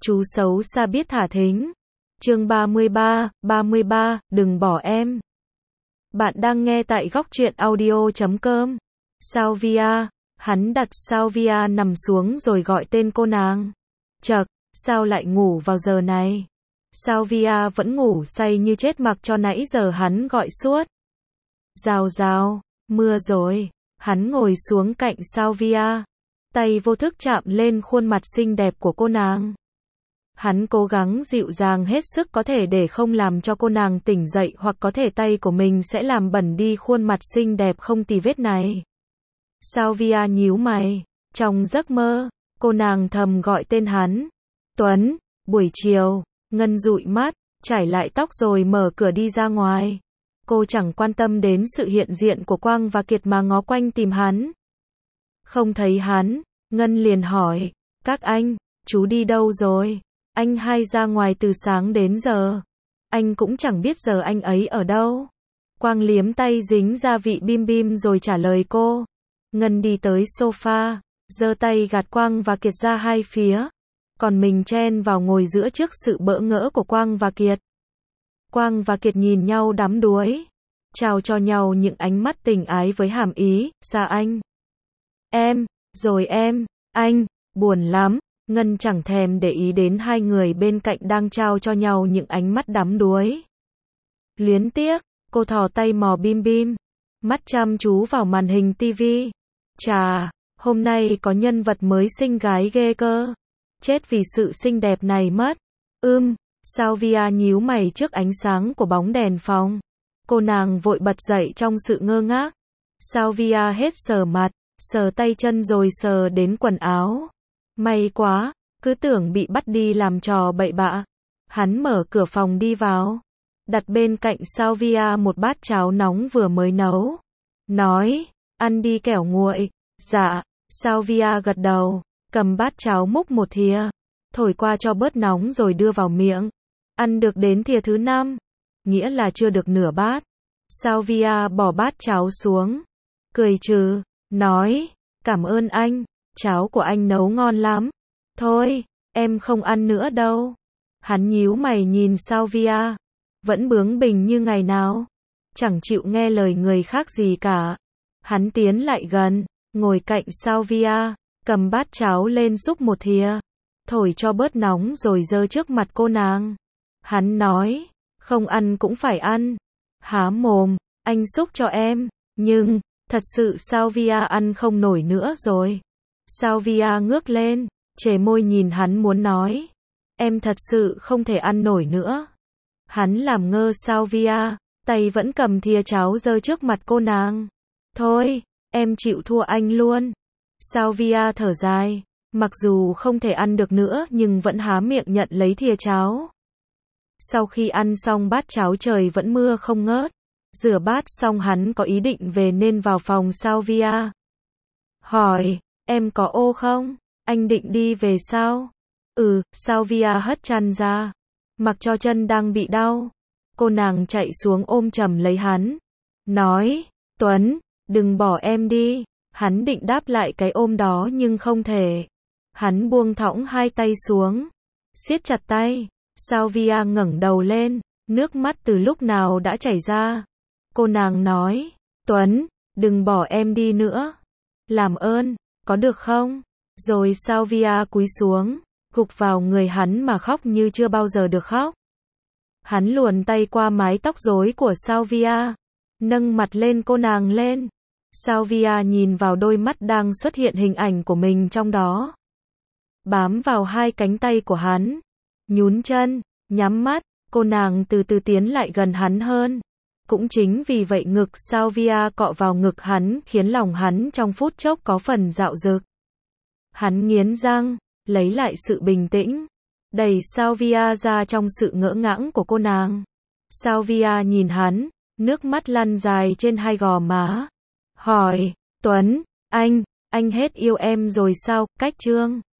Chú xấu xa biết thả thính. Chương 33, đừng bỏ em. Bạn đang nghe tại góc truyện audio.com. Salvia, hắn đặt Salvia nằm xuống rồi gọi tên cô nàng. Chậc, sao lại ngủ vào giờ này? Salvia vẫn ngủ say như chết mặc cho nãy giờ hắn gọi suốt. Rào rào, mưa rồi. Hắn ngồi xuống cạnh Salvia, tay vô thức chạm lên khuôn mặt xinh đẹp của cô nàng. Hắn cố gắng dịu dàng hết sức có thể để không làm cho cô nàng tỉnh dậy, hoặc có thể tay của mình sẽ làm bẩn đi khuôn mặt xinh đẹp không tì vết này. Salvia nhíu mày. Trong giấc mơ, cô nàng thầm gọi tên hắn. Tuấn. Buổi chiều, Ngân dụi mắt, trải lại tóc rồi mở cửa đi ra ngoài. Cô chẳng quan tâm đến sự hiện diện của Quang và Kiệt mà ngó quanh tìm hắn. Không thấy hắn, Ngân liền hỏi, các anh, chú đi đâu rồi? Anh hay ra ngoài từ sáng đến giờ. Anh cũng chẳng biết giờ anh ấy ở đâu. Quang liếm tay dính gia vị bim bim rồi trả lời cô. Ngân đi tới sofa, giơ tay gạt Quang và Kiệt ra hai phía. Còn mình chen vào ngồi giữa trước sự bỡ ngỡ của Quang và Kiệt. Quang và Kiệt nhìn nhau đắm đuối, trao cho nhau những ánh mắt tình ái với hàm ý, xa anh. Em, rồi em, anh, buồn lắm. Ngân chẳng thèm để ý đến hai người bên cạnh đang trao cho nhau những ánh mắt đắm đuối. Luyến tiếc, cô thò tay mò bim bim, mắt chăm chú vào màn hình tivi. Chà, hôm nay có nhân vật mới xinh gái ghê cơ. Chết vì sự xinh đẹp này mất. Salvia nhíu mày trước ánh sáng của bóng đèn phòng. Cô nàng vội bật dậy trong sự ngơ ngác. Salvia hết sờ mặt, sờ tay chân rồi sờ đến quần áo. May quá, cứ tưởng bị bắt đi làm trò bậy bạ. Hắn mở cửa phòng đi vào, đặt bên cạnh Salvia một bát cháo nóng vừa mới nấu. Nói, ăn đi kẻo nguội. Dạ, Salvia gật đầu, cầm bát cháo múc một thìa, thổi qua cho bớt nóng rồi đưa vào miệng. Ăn được đến thìa thứ 5, nghĩa là chưa được nửa bát. Salvia bỏ bát cháo xuống, cười trừ, nói, cảm ơn anh, cháo của anh nấu ngon lắm. Thôi, em không ăn nữa đâu. Hắn nhíu mày nhìn Salvia, vẫn bướng bỉnh như ngày nào, chẳng chịu nghe lời người khác gì cả. Hắn tiến lại gần, ngồi cạnh Salvia, cầm bát cháo lên xúc một thìa, thổi cho bớt nóng rồi giơ trước mặt cô nàng. Hắn nói, không ăn cũng phải ăn. Há mồm, anh xúc cho em. Nhưng, thật sự Salvia ăn không nổi nữa rồi. Salvia ngước lên, chề môi nhìn hắn muốn nói, em thật sự không thể ăn nổi nữa. Hắn làm ngơ Salvia, tay vẫn cầm thìa cháo giơ trước mặt cô nàng. Thôi, em chịu thua anh luôn. Salvia thở dài, mặc dù không thể ăn được nữa nhưng vẫn há miệng nhận lấy thìa cháo. Sau khi ăn xong bát cháo trời vẫn mưa không ngớt. Rửa bát xong hắn có ý định về nên vào phòng Salvia. Hỏi, em có ô không? Anh định đi về sao? Salvia hất chăn ra, mặc cho chân đang bị đau. Cô nàng chạy xuống ôm chầm lấy hắn. Nói, Tuấn, đừng bỏ em đi. Hắn định đáp lại cái ôm đó nhưng không thể. Hắn buông thõng hai tay xuống, siết chặt tay. Salvia ngẩng đầu lên, nước mắt từ lúc nào đã chảy ra. Cô nàng nói, Tuấn, đừng bỏ em đi nữa. Làm ơn, có được không? Rồi Salvia cúi xuống, gục vào người hắn mà khóc như chưa bao giờ được khóc. Hắn luồn tay qua mái tóc rối của Salvia, nâng mặt lên cô nàng lên. Salvia nhìn vào đôi mắt đang xuất hiện hình ảnh của mình trong đó. Bám vào hai cánh tay của hắn, nhún chân, nhắm mắt, cô nàng từ từ tiến lại gần hắn hơn. Cũng chính vì vậy ngực Salvia cọ vào ngực hắn khiến lòng hắn trong phút chốc có phần dạo dực. Hắn nghiến răng, lấy lại sự bình tĩnh, đẩy Salvia ra trong sự ngỡ ngãng của cô nàng. Salvia nhìn hắn, nước mắt lăn dài trên hai gò má. Hỏi, Tuấn, anh hết yêu em rồi sao? Cách chương